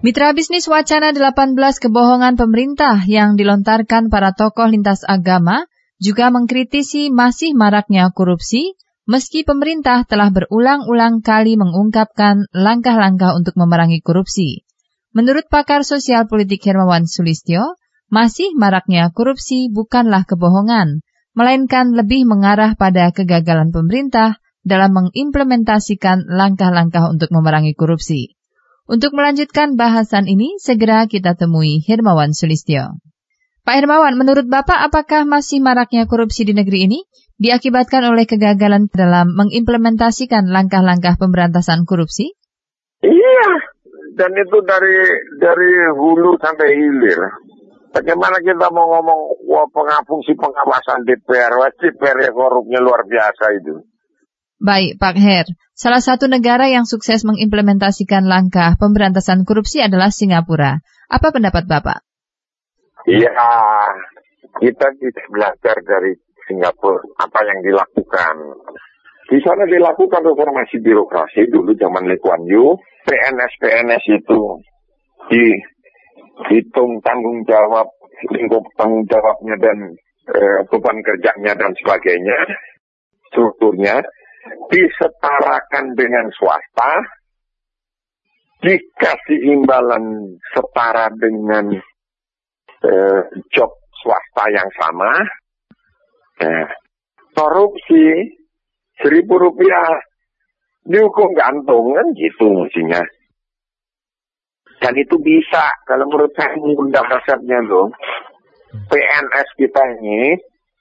Mitra bisnis wacana 18 kebohongan pemerintah yang dilontarkan para tokoh lintas agama juga mengkritisi masih maraknya korupsi, meski pemerintah telah berulang-ulang kali mengungkapkan langkah-langkah untuk memerangi korupsi. Menurut pakar sosial politik Hermawan Sulistyo, masih maraknya korupsi bukanlah kebohongan, melainkan lebih mengarah pada kegagalan pemerintah dalam mengimplementasikan langkah-langkah untuk memerangi korupsi. Untuk melanjutkan bahasan ini, segera kita temui Hermawan Sulistyo. Pak Hermawan, menurut Bapak apakah masih maraknya korupsi di negeri ini diakibatkan oleh kegagalan dalam mengimplementasikan langkah-langkah pemberantasan korupsi? Iya, dan itu dari hulu sampai hilir. Bagaimana kita mau ngomong fungsi pengawasan DPR ya korupnya luar biasa itu. Baik, Pak Her. Salah satu negara yang sukses mengimplementasikan langkah pemberantasan korupsi adalah Singapura. Apa pendapat Bapak? Iya, kita bisa belajar dari Singapura apa yang dilakukan. Di sana dilakukan reformasi birokrasi dulu zaman Lee Kuan Yew. PNS itu dihitung tanggung jawab, lingkup tanggung jawabnya dan beban kerjanya dan sebagainya. Strukturnya disetarakan dengan swasta, dikasih imbalan setara dengan job swasta yang sama. Korupsi Rp1.000 dihukum gantung kan gitu mestinya. Dan itu bisa, kalau menurut saya mudah dasarnya loh. PNS kita ini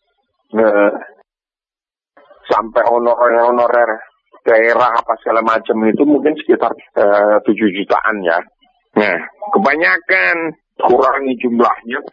sampai honorer daerah apa segala macam itu mungkin sekitar 7 jutaan ya. Nah, kebanyakan kurangi jumlahnya.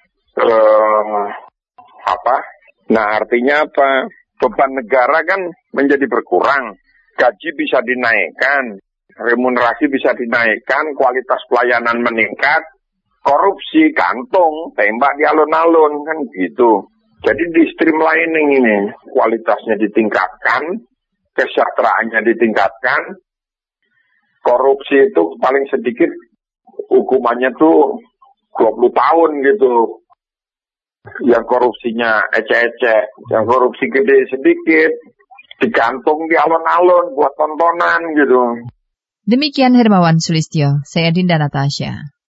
Nah, artinya apa? Beban negara kan menjadi berkurang. Gaji bisa dinaikkan, remunerasi bisa dinaikkan, kualitas pelayanan meningkat, korupsi kantung, tembak di alun-alun kan gitu. Jadi di streamlining ini, kualitasnya ditingkatkan, kesejahteraannya ditingkatkan, korupsi itu paling sedikit hukumannya tuh 20 tahun gitu. Yang korupsinya ecek-ecek, yang korupsi gede sedikit, digantung di alun-alun buat tontonan gitu. Demikian Hermawan Sulistyo, saya Dinda Natasha.